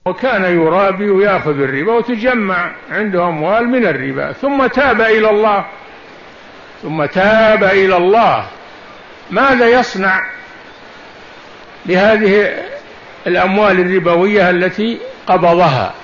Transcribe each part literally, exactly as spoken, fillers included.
وكان يرابي ويأخذ الربا وتجمع عنده أموال من الربا، ثم تاب إلى الله ثم تاب إلى الله ماذا يصنع بهذه الأموال الربوية التي قبضها؟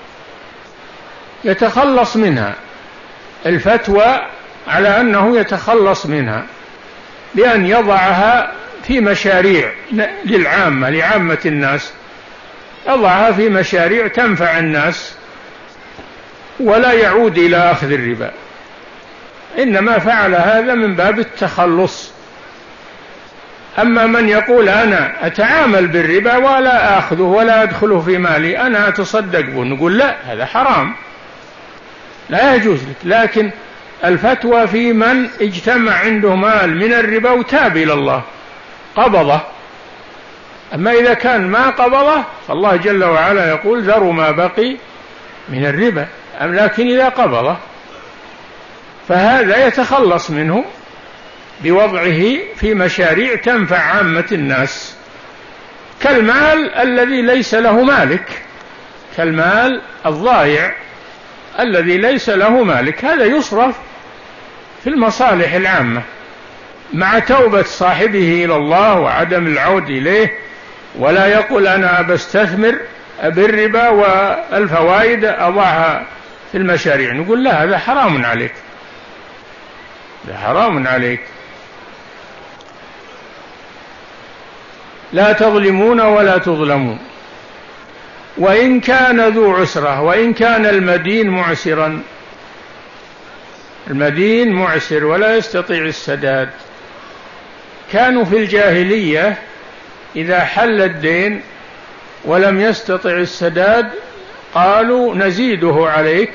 يتخلص منها. الفتوى على أنه يتخلص منها بأن يضعها في مشاريع للعامة لعامة الناس، يضعها في مشاريع تنفع الناس ولا يعود إلى أخذ الربا، إنما فعل هذا من باب التخلص. أما من يقول أنا أتعامل بالربا ولا أخذه ولا أدخله في مالي، أنا أتصدق به، نقول لا، هذا حرام لا يجوز لك. لكن الفتوى في من اجتمع عنده مال من الربا وتاب إلى الله قبضه. أما إذا كان ما قبضه فالله جل وعلا يقول ذروا ما بقي من الربا. لكن إذا قبضه فهذا يتخلص منه بوضعه في مشاريع تنفع عامة الناس، كالمال الذي ليس له مالك، كالمال الضائع الذي ليس له مالك، هذا يصرف في المصالح العامة مع توبة صاحبه إلى الله وعدم العود إليه، ولا يقول أنا بستثمر بالربا والفوائد أضعها في المشاريع، نقول لا، هذا حرام عليك، هذا حرام عليك. لا تظلمون ولا تظلمون. وإن كان ذو عسرة، وإن كان المدين معسرا، المدين معسر ولا يستطيع السداد. كانوا في الجاهلية إذا حل الدين ولم يستطع السداد قالوا نزيده عليك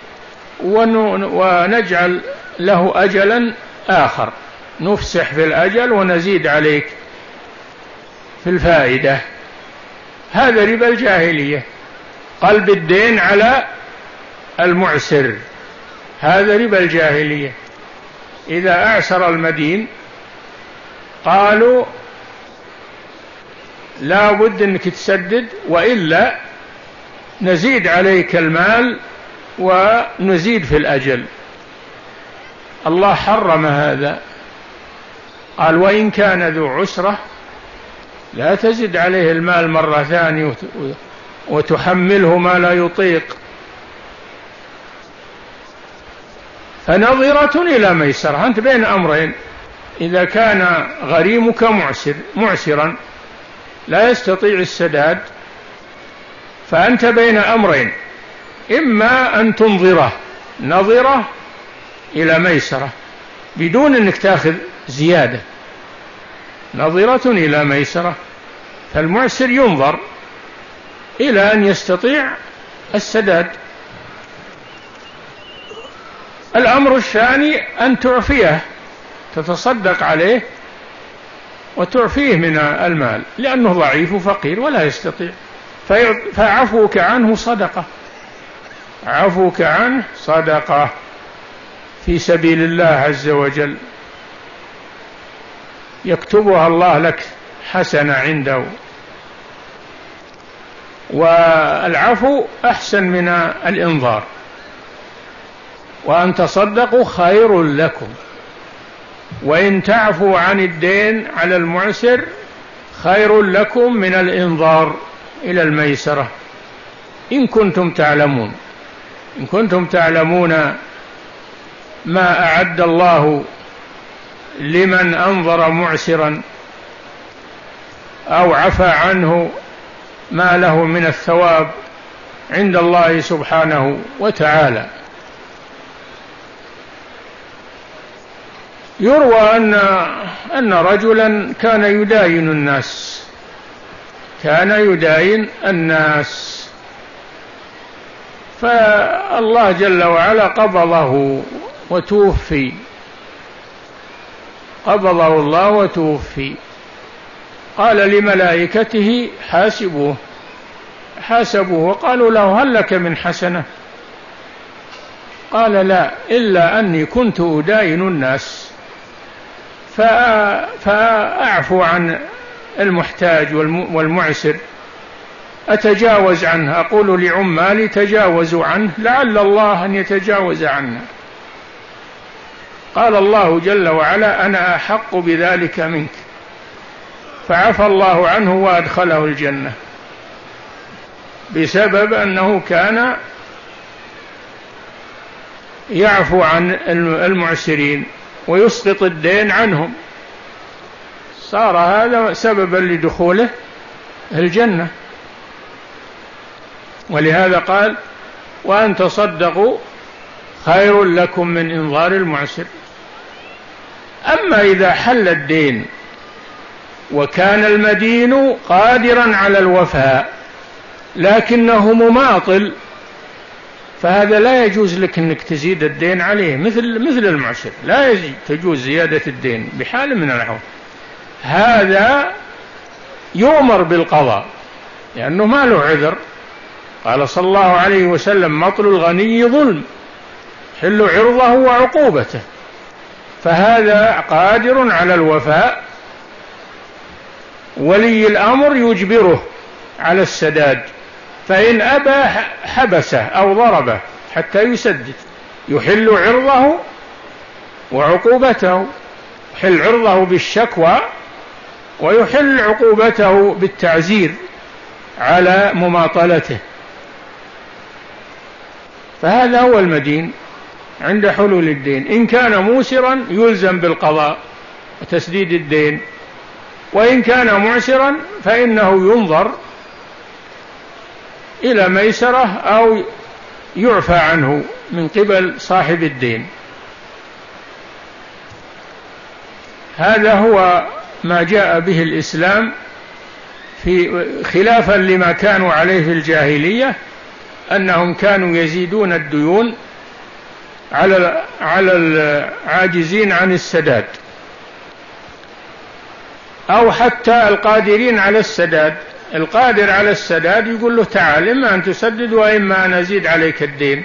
ونجعل له أجلا آخر، نفسح في الأجل ونزيد عليك في الفائدة. هذا ربا الجاهلية، قلب الدين على المعسر، هذا ربا الجاهلية. إذا أعسر المدين قالوا لا بد أنك تسدد وإلا نزيد عليك المال ونزيد في الأجل. الله حرم هذا، قال وإن كان ذو عسرة لا تزد عليه المال مرة ثانية وتحمله ما لا يطيق، فنظرة إلى ميسرة. أنت بين أمرين، إذا كان غريمك معسر معسرا لا يستطيع السداد فأنت بين أمرين، إما أن تنظره نظرة إلى ميسرة بدون أنك تأخذ زيادة، نظرة إلى ميسرة، فالمعسر ينظر إلى أن يستطيع السداد. الأمر الثاني أن تعفيه، تتصدق عليه وتعفيه من المال لأنه ضعيف وفقير ولا يستطيع، فعفوك عنه صدقة، عفوك عنه صدقة في سبيل الله عز وجل، يكتبها الله لك حسنة عنده. والعفو أحسن من الإنظار. وأن تصدقوا خير لكم، وإن تعفوا عن الدين على المعسر خير لكم من الإنظار إلى الميسرة، إن كنتم تعلمون. إن كنتم تعلمون ما أعد الله لمن أنظر معسرا أو عفى عنه ما له من الثواب عند الله سبحانه وتعالى. يروى أن أن رجلا كان يداين الناس، كان يداين الناس، فالله جل وعلا قبضه وتوفي، قبضه الله وتوفي. قال لملائكته حاسبوه، حاسبوه وقالوا له هل لك من حسنة؟ قال لا، إلا أني كنت أداين الناس فأعفو عن المحتاج والمعسر أتجاوز عنه، أقول لعمالي تجاوزوا عنه لعل الله أن يتجاوز عنه. قال الله جل وعلا أنا أحق بذلك منك، فعفى الله عنه وأدخله الجنة بسبب أنه كان يعفو عن المعسرين ويسقط الدين عنهم، صار هذا سببا لدخوله الجنة. ولهذا قال وأن تصدقوا خير لكم من إنظار المعسر. أما إذا حل الدين وكان المدين قادرا على الوفاء لكنه مماطل، فهذا لا يجوز لك أنك تزيد الدين عليه مثل مثل المعسر، لا تجوز زيادة الدين بحال من الأحوال. هذا يؤمر بالقضاء لأنه ما له عذر. قال صلى الله عليه وسلم مطل الغني ظلم حل عرضه وعقوبته، فهذا قادر على الوفاء، ولي الأمر يجبره على السداد، فإن أبى حبسه أو ضربه حتى يسدد، يحل عرضه وعقوبته، يحل عرضه بالشكوى ويحل عقوبته بالتعزير على مماطلته. فهذا هو المدين عند حلول الدين. إن كان موسرا يلزم بالقضاء وتسديد الدين، وإن كان معسرا فإنه ينظر إلى ميسرة أو يعفى عنه من قبل صاحب الدين. هذا هو ما جاء به الإسلام في خلافا لما كانوا عليه في الجاهلية، أنهم كانوا يزيدون الديون على على العاجزين عن السداد، أو حتى القادرين على السداد. القادر على السداد يقول له تعال إما أن تسدد وإما أن أزيد عليك الدين.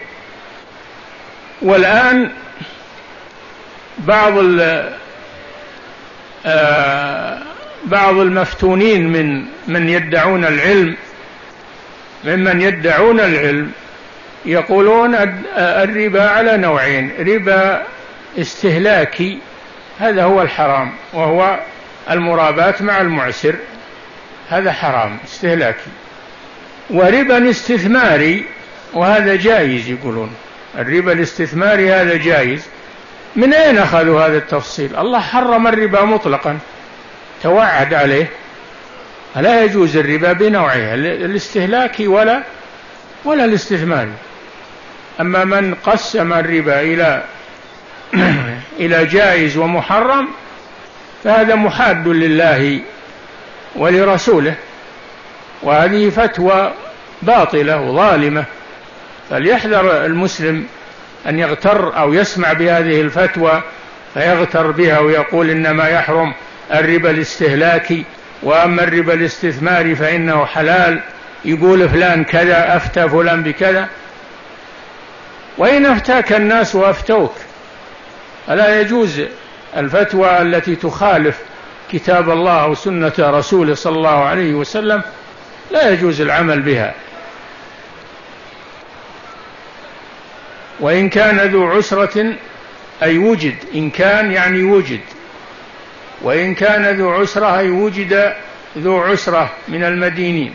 والآن بعض بعض المفتونين من من يدعون العلم ممن يدعون العلم يقولون الربا على نوعين: ربا استهلاكي هذا هو الحرام وهو المرابات مع المعسر، هذا حرام استهلاكي، وربا استثماري وهذا جائز. يقولون الربا الاستثماري هذا جائز. من أين أخذوا هذا التفصيل؟ الله حرم الربا مطلقا، توعد عليه، لا يجوز الربا بنوعه، الاستهلاكي ولا ولا الاستثماري. أما من قسم الربا إلى إلى جائز ومحرم فهذا محاد لله ولرسوله، وهذه فتوى باطلة وظالمة. فليحذر المسلم أن يغتر أو يسمع بهذه الفتوى فيغتر بها ويقول إنما يحرم الربا الاستهلاكي، وأما الربا الاستثماري فإنه حلال، يقول فلان كذا، أفتى فلان بكذا. وإن أفتاك الناس وأفتوك، ألا يجوز الفتوى التي تخالف كتاب الله وسنة رسوله صلى الله عليه وسلم، لا يجوز العمل بها. وإن كان ذو عسرة أي وجد، إن كان يعني وجد، وإن كان ذو عسرة أي وجد ذو عسرة من المدينين،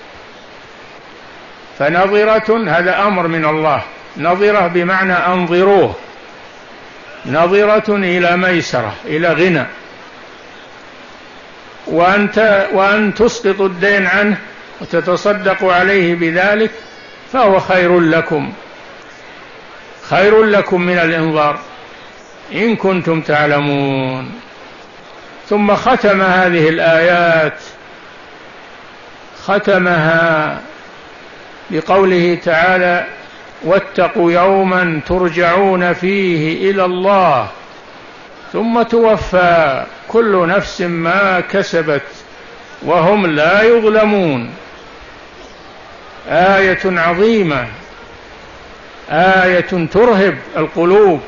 فنظرة هذا أمر من الله، نظرة بمعنى أنظروه، نظرة إلى ميسرة إلى غنى، وأنت وأن تسقط الدين عنه وتتصدق عليه بذلك فهو خير لكم، خير لكم من الإنظار إن كنتم تعلمون. ثم ختم هذه الآيات، ختمها بقوله تعالى: واتقوا يوما ترجعون فيه إلى الله ثم توفى كل نفس ما كسبت وهم لا يظلمون. آية عظيمة، آية ترهب القلوب.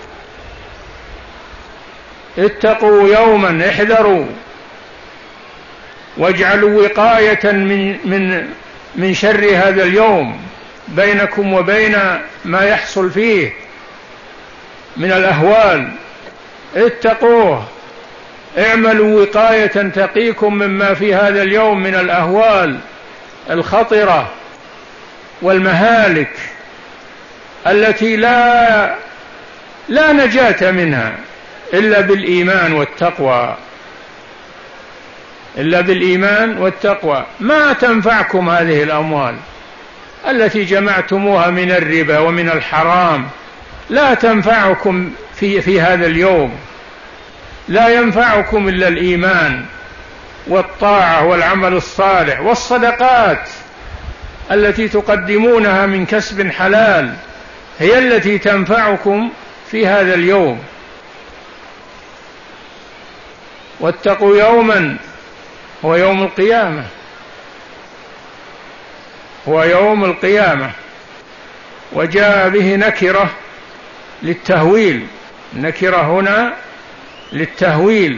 اتقوا يوما، احذروا، واجعلوا وقاية من من من شر هذا اليوم بينكم وبين ما يحصل فيه من الأهوال. اتقوه، اعملوا وقاية تقيكم مما في هذا اليوم من الأهوال الخطرة والمهالك التي لا لا نجاة منها إلا بالإيمان والتقوى، إلا بالإيمان والتقوى. ما تنفعكم هذه الأموال التي جمعتموها من الربا ومن الحرام، لا تنفعكم في, في هذا اليوم. لا ينفعكم إلا الإيمان والطاعة والعمل الصالح والصدقات التي تقدمونها من كسب حلال، هي التي تنفعكم في هذا اليوم. واتقوا يوما هو يوم القيامة، هو يوم القيامة. وجاء به نكرة للتهويل، نكرة هنا للتهويل.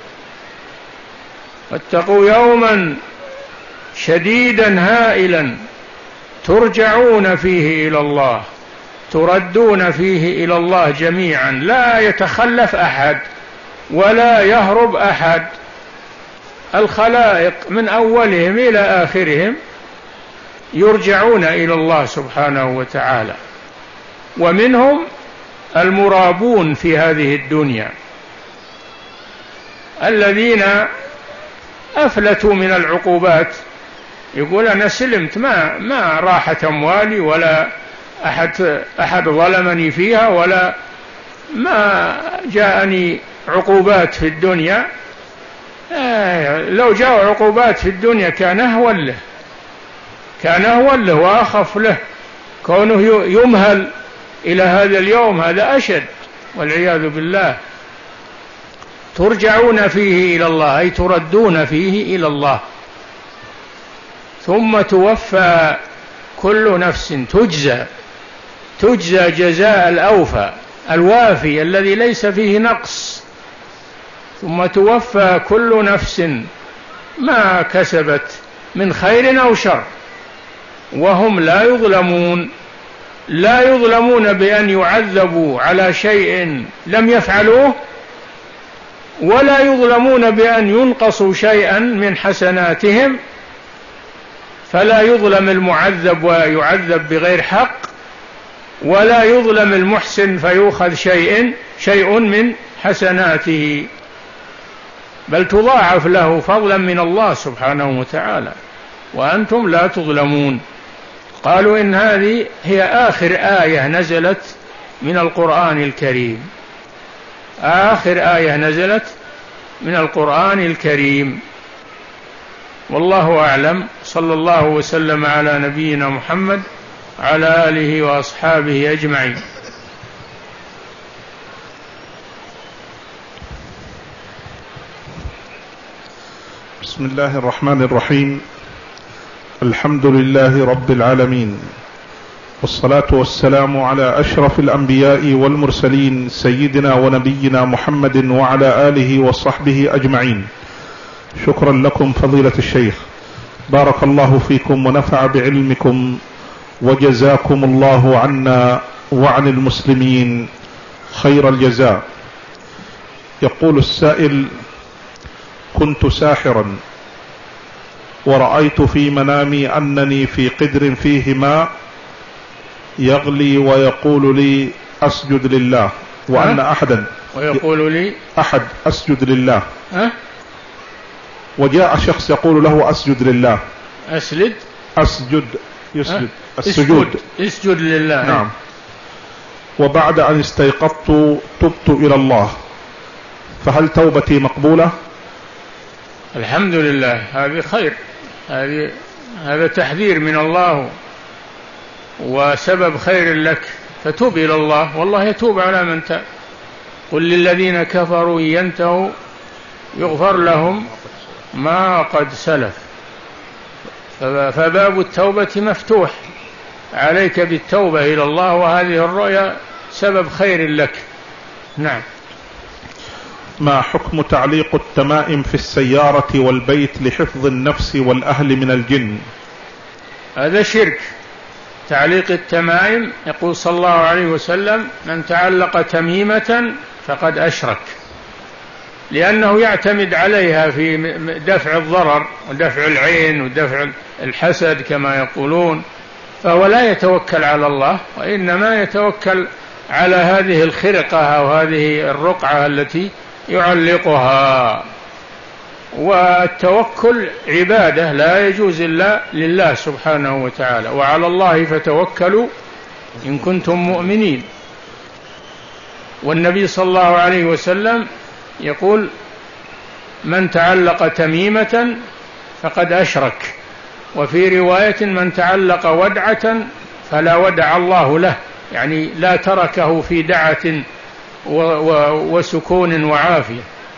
واتقوا يوما شديدا هائلا ترجعون فيه إلى الله، تردون فيه إلى الله جميعا، لا يتخلف أحد ولا يهرب أحد. الخلائق من أولهم إلى آخرهم يرجعون إلى الله سبحانه وتعالى، ومنهم المرابون في هذه الدنيا الذين أفلتوا من العقوبات، يقول أنا سلمت، ما ما راحت أموالي ولا أحد أحد ظلمني فيها ولا ما جاءني عقوبات في الدنيا. آه لو جاء عقوبات في الدنيا كان أهون له، كان أهون له وأخف له. كونه يمهل إلى هذا اليوم هذا أشد والعياذ بالله. ترجعون فيه إلى الله أي تردون فيه إلى الله، ثم توفى كل نفس، تجزى تجزى جزاء الأوفى الوافي الذي ليس فيه نقص. ثم توفى كل نفس ما كسبت من خير أو شر وهم لا يظلمون. لا يظلمون بأن يعذبوا على شيء لم يفعلوه، ولا يظلمون بأن ينقصوا شيئا من حسناتهم، فلا يظلم المعذب ويعذب بغير حق، ولا يظلم المحسن فيؤخذ شيء شيء من حسناته، بل تضاعف له فضلا من الله سبحانه وتعالى، وأنتم لا تظلمون. قالوا إن هذه هي آخر آية نزلت من القرآن الكريم، آخر آية نزلت من القرآن الكريم. والله أعلم. صلى الله وسلم على نبينا محمد على آله وأصحابه أجمعين. بسم الله الرحمن الرحيم. الحمد لله رب العالمين، والصلاة والسلام على أشرف الأنبياء والمرسلين سيدنا ونبينا محمد وعلى آله وصحبه أجمعين. شكرا لكم فضيلة الشيخ، بارك الله فيكم ونفع بعلمكم، وجزاكم الله عنا وعن المسلمين خير الجزاء. يقول السائل: كنت ساحرا ورأيت في منامي أنني في قدر فيه ماء يغلي ويقول لي أسجد لله، وأن أحدا ويقول لي أحد أسجد لله. أه؟ وجاء شخص يقول له أسجد لله. أسجد أسجد يسجد أه؟ السجود اسجد لله. نعم. وبعد أن استيقظت تبت إلى الله، فهل توبتي مقبولة؟ الحمد لله، هذه خير، هذه هذا تحذير من الله وسبب خير لك، فتوب إلى الله والله يتوب على من تاب. قل للذين كفروا إن ينتهوا يغفر لهم ما قد سلف. فباب التوبة مفتوح عليك بالتوبة إلى الله، وهذه الرؤيا سبب خير لك. نعم. ما حكم تعليق التمائم في السيارة والبيت لحفظ النفس والأهل من الجن؟ هذا شرك. تعليق التمائم، يقول صلى الله عليه وسلم: من تعلق تميمة فقد أشرك، لأنه يعتمد عليها في دفع الضرر ودفع العين ودفع الحسد كما يقولون، فهو لا يتوكل على الله، وإنما يتوكل على هذه الخرقة أو هذه الرقعة التي يعلقها. والتوكل عبادة لا يجوز إلا لله سبحانه وتعالى، وعلى الله فتوكلوا إن كنتم مؤمنين. والنبي صلى الله عليه وسلم يقول: من تعلق تميمة فقد أشرك. وفي رواية: من تعلق ودعة فلا ودع الله له، يعني لا تركه في دعة وسكون وعافية.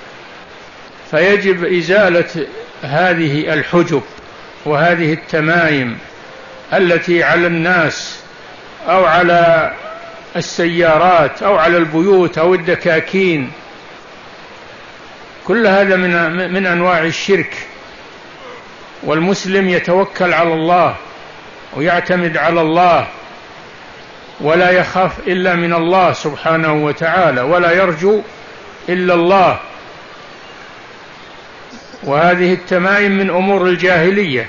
فيجب إزالة هذه الحجب وهذه التمايم التي على الناس أو على السيارات أو على البيوت أو الدكاكين. كل هذا من من أنواع الشرك. والمسلم يتوكل على الله ويعتمد على الله، ولا يخاف إلا من الله سبحانه وتعالى، ولا يرجو إلا الله. وهذه التمائم من أمور الجاهلية.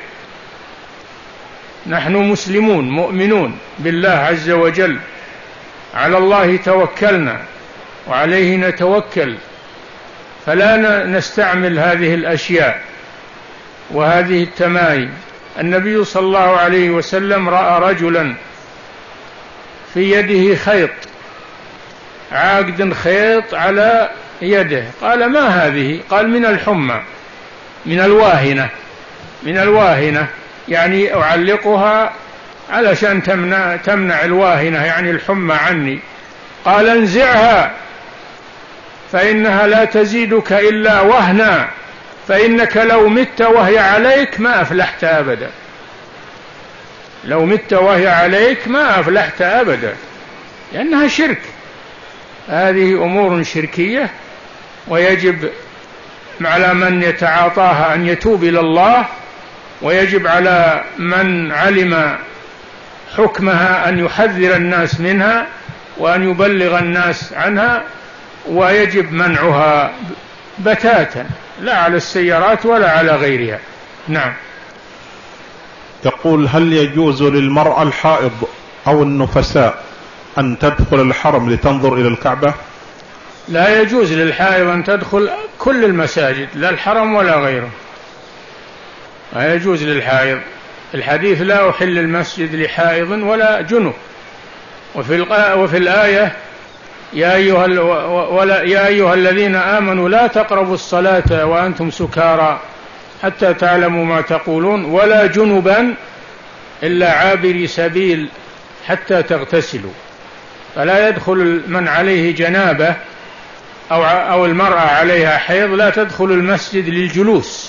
نحن مسلمون مؤمنون بالله عز وجل، على الله توكلنا وعليه نتوكل، فلا نستعمل هذه الأشياء وهذه التمائم. النبي صلى الله عليه وسلم رأى رجلا في يده خيط، عاقد خيط على يده، قال: ما هذه؟ قال: من الحمى، من الواهنة، من الواهنة، يعني أعلقها علشان تمنع, تمنع الواهنة، يعني الحمى عني. قال: انزعها فإنها لا تزيدك إلا وهنا، فإنك لو مت وهي عليك ما أفلحت أبدا. لو مت وهي عليك ما أفلحت أبدا، لأنها شرك. هذه أمور شركية، ويجب على من يتعاطاها أن يتوب إلى الله، ويجب على من علم حكمها أن يحذر الناس منها وأن يبلغ الناس عنها، ويجب منعها بتاتا، لا على السيارات ولا على غيرها. نعم. يقول: هل يجوز للمرأة الحائض أو النفساء أن تدخل الحرم لتنظر إلى الكعبة؟ لا يجوز للحائض أن تدخل كل المساجد، لا الحرم ولا غيره، لا يجوز للحائض. الحديث: لا أحل المسجد لحائض ولا جنب. وفي, وفي الآية: يا أيها, ولا يا أيها الذين آمنوا لا تقربوا الصلاة وأنتم سكارى حتى تعلموا ما تقولون ولا جنبا إلا عابري سبيل حتى تغتسلوا. فلا يدخل من عليه جنابة أو, أو المرأة عليها حيض لا تدخل المسجد للجلوس،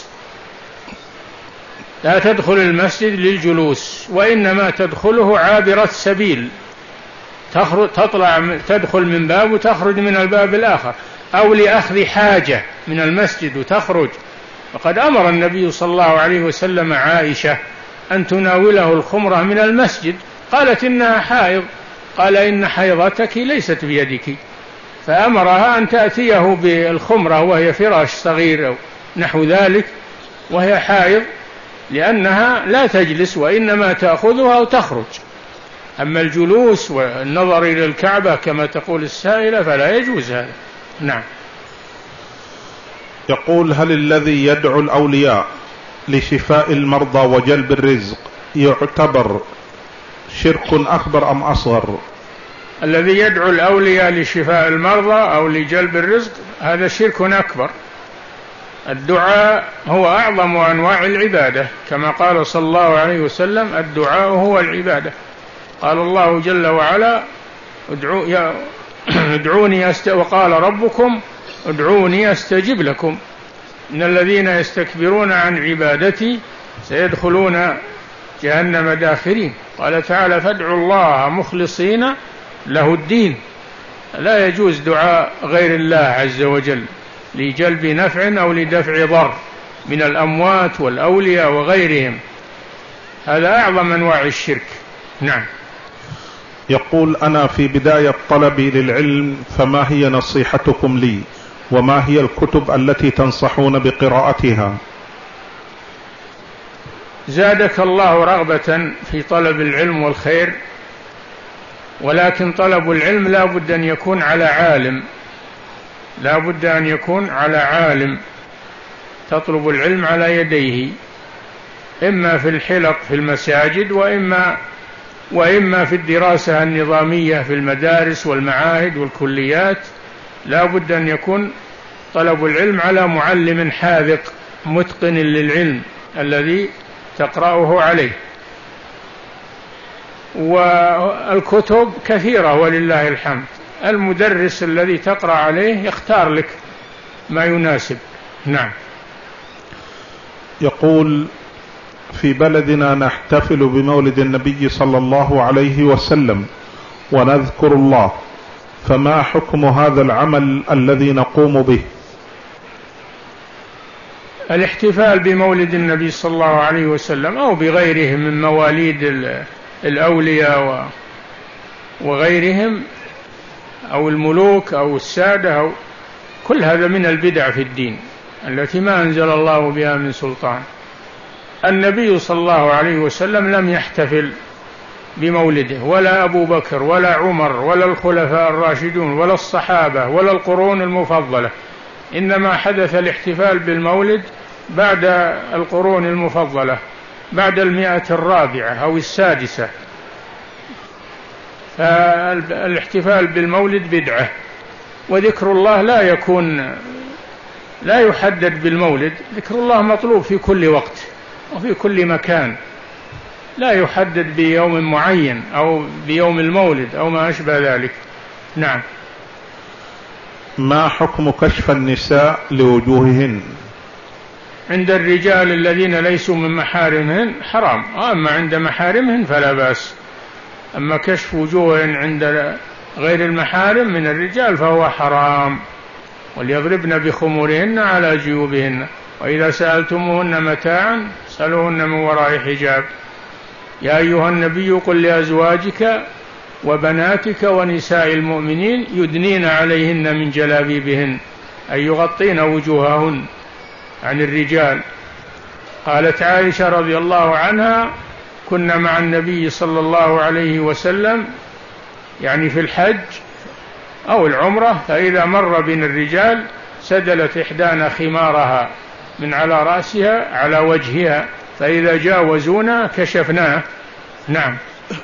لا تدخل المسجد للجلوس، وإنما تدخله عابرة سبيل، تخرج تطلع تدخل من باب وتخرج من الباب الآخر، أو لأخذ حاجة من المسجد وتخرج. وقد أمر النبي صلى الله عليه وسلم عائشة أن تناوله الخمرة من المسجد، قالت: إنها حائض، قال: إن حيضتك ليست بيدك، فأمرها أن تأتيه بالخمرة وهي فراش صغير أو نحو ذلك وهي حائض، لأنها لا تجلس وإنما تأخذها وتخرج. أما الجلوس والنظر إلى الكعبة كما تقول السائلة فلا يجوز هذا. نعم. يقول: هل الذي يدعو الأولياء لشفاء المرضى وجلب الرزق يعتبر شرك أكبر أم أصغر؟ الذي يدعو الأولياء لشفاء المرضى أو لجلب الرزق هذا شرك أكبر. الدعاء هو أعظم أنواع العبادة، كما قال صلى الله عليه وسلم: الدعاء هو العبادة. قال الله جل وعلا: ادعوني أست... وقال ربكم ادعوني أستجب لكم إن الذين يستكبرون عن عبادتي سيدخلون جهنم داخرين. قال تعالى: فادعوا الله مخلصين له الدين. لا يجوز دعاء غير الله عز وجل لجلب نفع أو لدفع ضر من الأموات والأولياء وغيرهم. هذا أعظم أنواع الشرك. نعم. يقول: أنا في بداية طلبي للعلم، فما هي نصيحتكم لي؟ وما هي الكتب التي تنصحون بقراءتها؟ زادك الله رغبة في طلب العلم والخير، ولكن طلب العلم لا بد أن يكون على عالم، لا بد أن يكون على عالم تطلب العلم على يديه، إما في الحلق في المساجد، وإما وإما في الدراسة النظامية في المدارس والمعاهد والكليات. لا بد أن يكون طلب العلم على معلم حاذق متقن للعلم الذي تقرأه عليه. والكتب كثيرة ولله الحمد، المدرس الذي تقرأ عليه يختار لك ما يناسب. نعم. يقول: في بلدنا نحتفل بمولد النبي صلى الله عليه وسلم ونذكر الله، فما حكم هذا العمل الذي نقوم به؟ الاحتفال بمولد النبي صلى الله عليه وسلم أو بغيرهم من مواليد الأولياء وغيرهم أو الملوك أو السادة أو كل هذا من البدع في الدين التي ما أنزل الله بها من سلطان. النبي صلى الله عليه وسلم لم يحتفل بمولده، ولا أبو بكر ولا عمر ولا الخلفاء الراشدون ولا الصحابة ولا القرون المفضلة، إنما حدث الاحتفال بالمولد بعد القرون المفضلة، بعد المئة الرابعة أو السادسة. فالاحتفال بالمولد بدعة، وذكر الله لا يكون لا يحدد بالمولد، ذكر الله مطلوب في كل وقت وفي كل مكان، لا يحدد بيوم معين أو بيوم المولد أو ما أشبه ذلك. نعم. ما حكم كشف النساء لوجوههن؟ عند الرجال الذين ليسوا من محارمهن حرام، أما عند محارمهن فلا بأس. أما كشف وجوههن عند غير المحارم من الرجال فهو حرام. وليضربن بخمورهن على جيوبهن، وإذا سألتموهن متاعا سألوهن من وراء حجاب. يا أيها النبي قل لأزواجك وبناتك ونساء المؤمنين يدنين عليهن من جلابيبهن، أي يغطين وجوههن عن الرجال. قالت عائشة رضي الله عنها: كنا مع النبي صلى الله عليه وسلم يعني في الحج أو العمرة، فإذا مر بنا الرجال سدلت إحدانا خمارها من على رأسها على وجهها، فإذا جاوزونا كشفناه. نعم.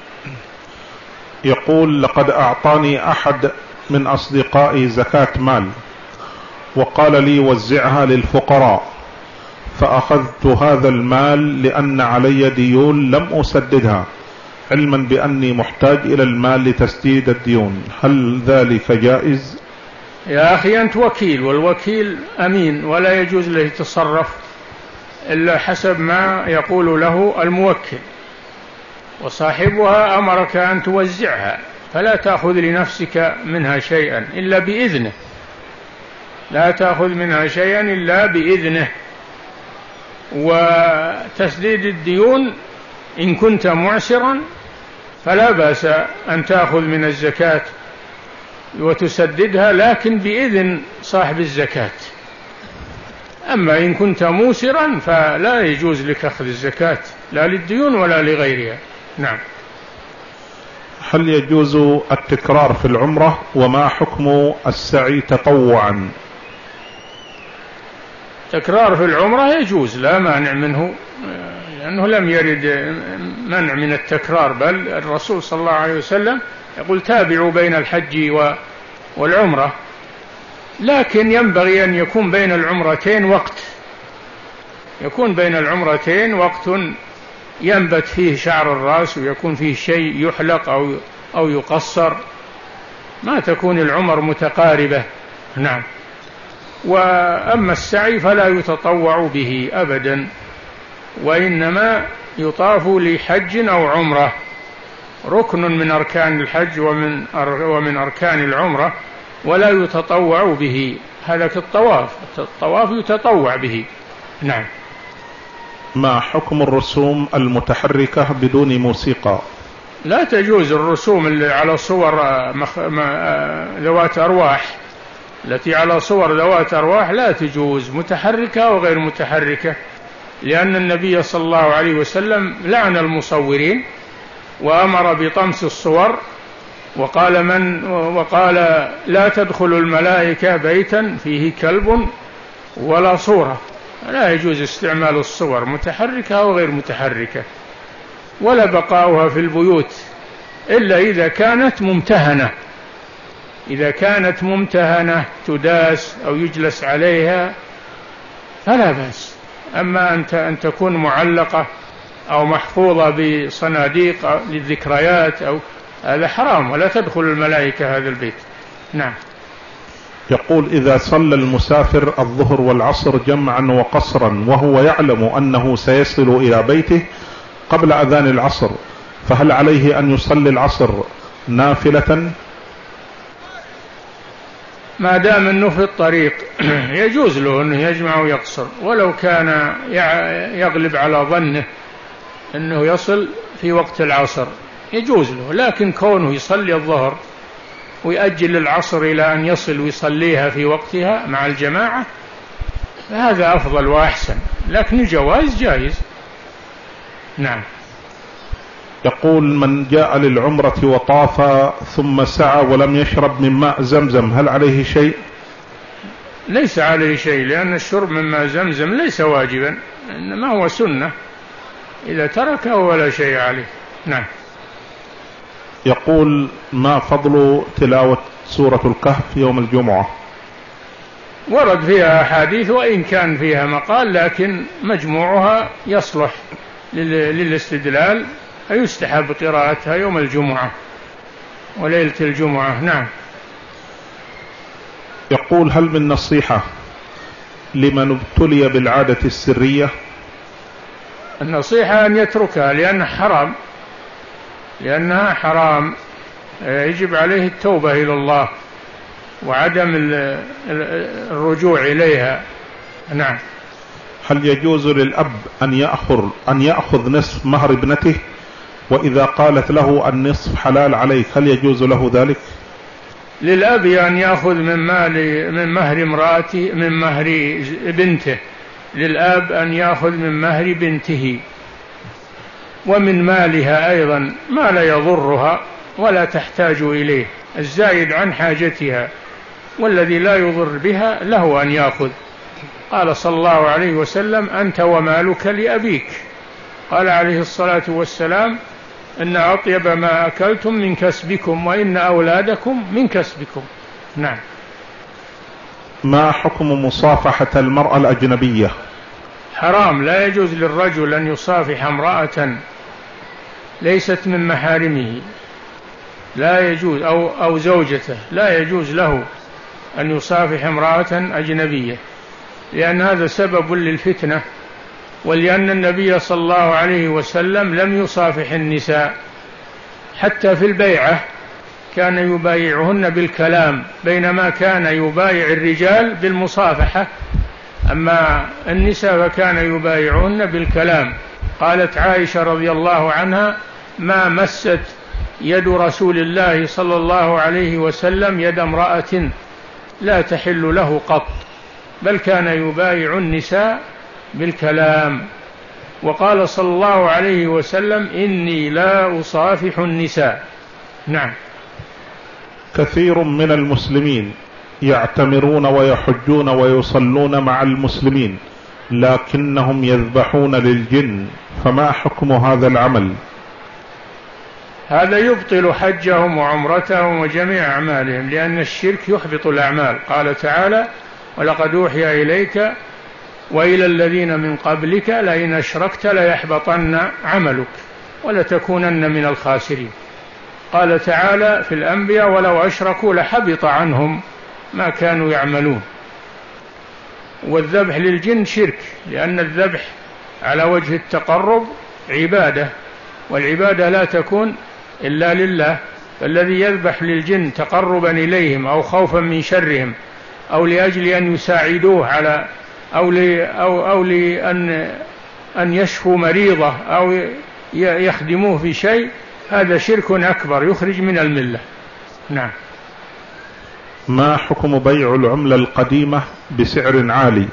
يقول: لقد أعطاني أحد من أصدقائي زكاة مال وقال لي وزعها للفقراء، فأخذت هذا المال لأن علي ديون لم أسددها، علما بأني محتاج إلى المال لتسديد الديون، هل ذلك جائز؟ يا أخي أنت وكيل، والوكيل أمين ولا يجوز له يتصرف إلا حسب ما يقول له الموكل، وصاحبها أمرك أن توزعها، فلا تأخذ لنفسك منها شيئا إلا بإذنه، لا تأخذ منها شيئا إلا بإذنه. وتسديد الديون إن كنت معسرا فلا بأس أن تأخذ من الزكاة وتسددها، لكن بإذن صاحب الزكاة. أما إن كنت موسرا فلا يجوز لك أخذ الزكاة لا للديون ولا لغيرها. نعم. هل يجوز التكرار في العمرة؟ وما حكم السعي تطوعا؟ تكرار في العمرة يجوز، لا مانع منه، لأنه لم يرد منع من التكرار، بل الرسول صلى الله عليه وسلم يقول: تابعوا بين الحج والعمرة. لكن ينبغي أن يكون بين العمرتين وقت، يكون بين العمرتين وقت ينبت فيه شعر الرأس ويكون فيه شيء يحلق أو أو يقصر، ما تكون العمر متقاربة. نعم. وأما السعي فلا يتطوع به أبدا، وإنما يطاف لحج أو عمرة، ركن من أركان الحج ومن ومن أركان العمرة، ولا يتطوع به. هذا كالطواف، الطواف يتطوع به. نعم. ما حكم الرسوم المتحركة بدون موسيقى؟ لا تجوز الرسوم اللي على صور مخ... ذوات أرواح، التي على صور ذوات أرواح لا تجوز، متحركة وغير متحركة، لأن النبي صلى الله عليه وسلم لعن المصورين وأمر بطمس الصور، وقال من وقال لا تدخل الملائكة بيتا فيه كلب ولا صورة. لا يجوز استعمال الصور متحركة وغير متحركة، ولا بقاؤها في البيوت إلا إذا كانت ممتهنة، إذا كانت ممتهنة تداس أو يجلس عليها فلا بأس. أما أنت أن تكون معلقة أو محفوظة بصناديق للذكريات أو هذا حرام، ولا تدخل الملائكة هذا البيت. نعم. يقول إذا صلى المسافر الظهر والعصر جمعا وقصرا وهو يعلم أنه سيصل إلى بيته قبل أذان العصر، فهل عليه أن يصلي العصر نافلة؟ ما دام أنه في الطريق يجوز له أنه يجمع ويقصر، ولو كان يغلب على ظنه أنه يصل في وقت العصر يجوز له، لكن كونه يصلي الظهر ويأجل العصر إلى أن يصل ويصليها في وقتها مع الجماعة فهذا أفضل وأحسن، لكن الجواز جائز. نعم. يقول من جاء للعمرة وطاف ثم سعى ولم يشرب من ماء زمزم هل عليه شيء؟ ليس عليه شيء، لأن الشرب من ماء زمزم ليس واجبا، إنما هو سنة، إذا تركه ولا شيء عليه. نعم. يقول ما فضل تلاوة سورة الكهف يوم الجمعة؟ ورد فيها أحاديث وإن كان فيها مقال، لكن مجموعها يصلح للاستدلال، يستحب قراءتها يوم الجمعة وليلة الجمعة. نعم. يقول هل من نصيحة لمن ابتلي بالعادة السرية؟ النصيحة أن يتركها لأنها حرام، لأنها حرام، يجب عليه التوبة إلى الله وعدم الرجوع إليها. نعم. هل يجوز للأب أن يأخذ أن يأخذ نصف مهر ابنته، وإذا قالت له النصف حلال عليك هل يجوز له ذلك؟ للأب أن يأخذ من مال من مهر امرأته من مهر بنته، للأب أن يأخذ من مهر بنته ومن مالها أيضا ما لا يضرها ولا تحتاج إليه، الزائد عن حاجتها، والذي لا يضر بها له أن يأخذ. قال صلى الله عليه وسلم أنت ومالك لأبيك، قال عليه الصلاة والسلام إن أطيب ما أكلتم من كسبكم وإن أولادكم من كسبكم. نعم. ما حكم مصافحة المرأة الأجنبية؟ حرام، لا يجوز للرجل أن يصافح امرأة ليست من محارمه، لا يجوز، أو, أو زوجته، لا يجوز له أن يصافح امرأة أجنبية، لأن هذا سبب للفتنة، ولأن النبي صلى الله عليه وسلم لم يصافح النساء حتى في البيعة، كان يبايعهن بالكلام بينما كان يبايع الرجال بالمصافحة، أما النساء فكان يبايعهن بالكلام. قالت عائشة رضي الله عنها ما مست يد رسول الله صلى الله عليه وسلم يد امرأة لا تحل له قط، بل كان يبايع النساء بالكلام. وقال صلى الله عليه وسلم إني لا أصافح النساء. نعم. كثير من المسلمين يعتمرون ويحجون ويصلون مع المسلمين لكنهم يذبحون للجن، فما حكم هذا العمل؟ هذا يبطل حجهم وعمرتهم وجميع أعمالهم، لأن الشرك يحبط الأعمال. قال تعالى ولقد أوحي إليك وإلى الذين من قبلك لئن أشركت ليحبطن عملك ولتكونن من الخاسرين. قال تعالى في الأنبياء ولو أشركوا لحبط عنهم ما كانوا يعملون. والذبح للجن شرك، لأن الذبح على وجه التقرب عبادة، والعبادة لا تكون إلا لله، فالذي يذبح للجن تقربا إليهم أو خوفا من شرهم أو لأجل أن يساعدوه على أو, لي أو, أو لأن أن يشفوا مريضة أو يخدموه في شيء، هذا شرك أكبر يخرج من الملة. نعم. ما حكم بيع العملة القديمة بسعر عالي؟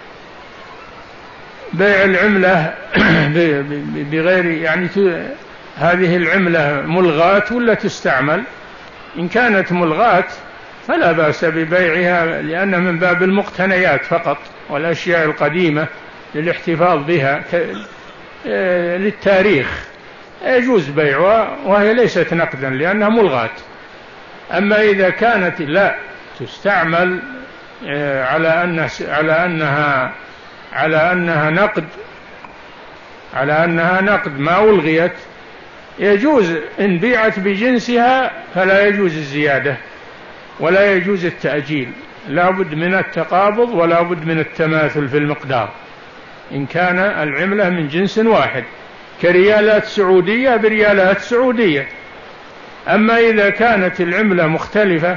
بيع العملة بغير يعني هذه العملة ملغاة ولا تستعمل؟ إن كانت ملغاة فلا بأس ببيعها، لأنها من باب المقتنيات فقط، والأشياء القديمة للاحتفاظ بها للتاريخ يجوز بيعها وهي ليست نقدا لأنها ملغاة. أما إذا كانت لا تستعمل على أنها على أنها على أنها نقد على أنها نقد ما ألغيت، يجوز إن بيعت بجنسها فلا يجوز الزيادة ولا يجوز التأجيل، لا بد من التقابض ولا بد من التماثل في المقدار إن كان العملة من جنس واحد، كريالات سعودية بريالات سعودية. أما إذا كانت العملة مختلفة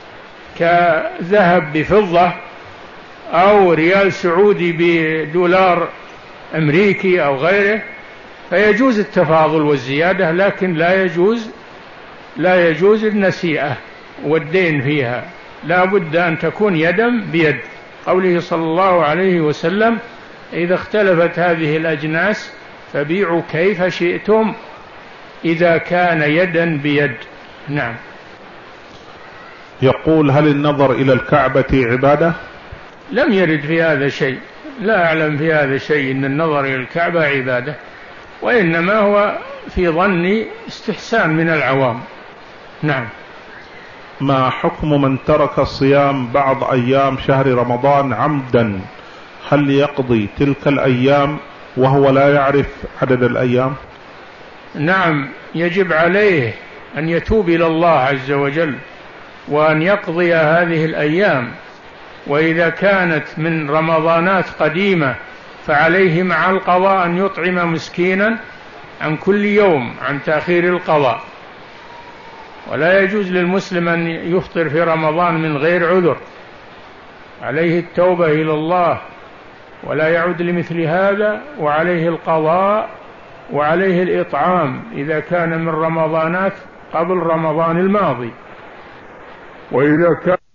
كذهب بفضة أو ريال سعودي بدولار أمريكي أو غيره فيجوز التفاضل والزيادة، لكن لا يجوز لا يجوز النسيئة والدين فيها، لا بد أن تكون يدا بيد، قوله صلى الله عليه وسلم: إذا اختلفت هذه الأجناس فبيعوا كيف شئتم إذا كان يدا بيد. نعم. يقول: هل النظر إلى الكعبة عبادة؟ لم يرد في هذا شيء، لا أعلم في هذا شيء إن النظر إلى الكعبة عبادة، وإنما هو في ظني استحسان من العوام. نعم. ما حكم من ترك الصيام بعض أيام شهر رمضان عمدا؟ هل يقضي تلك الأيام وهو لا يعرف عدد الأيام؟ نعم، يجب عليه أن يتوب إلى الله عز وجل وأن يقضي هذه الأيام، وإذا كانت من رمضانات قديمة فعليه مع القضاء أن يطعم مسكينا عن كل يوم عن تأخير القضاء، ولا يجوز للمسلم أن يفطر في رمضان من غير عذر، عليه التوبة إلى الله ولا يعود لمثل هذا، وعليه القضاء وعليه الإطعام إذا كان من رمضانات قبل رمضان الماضي، وإذا كان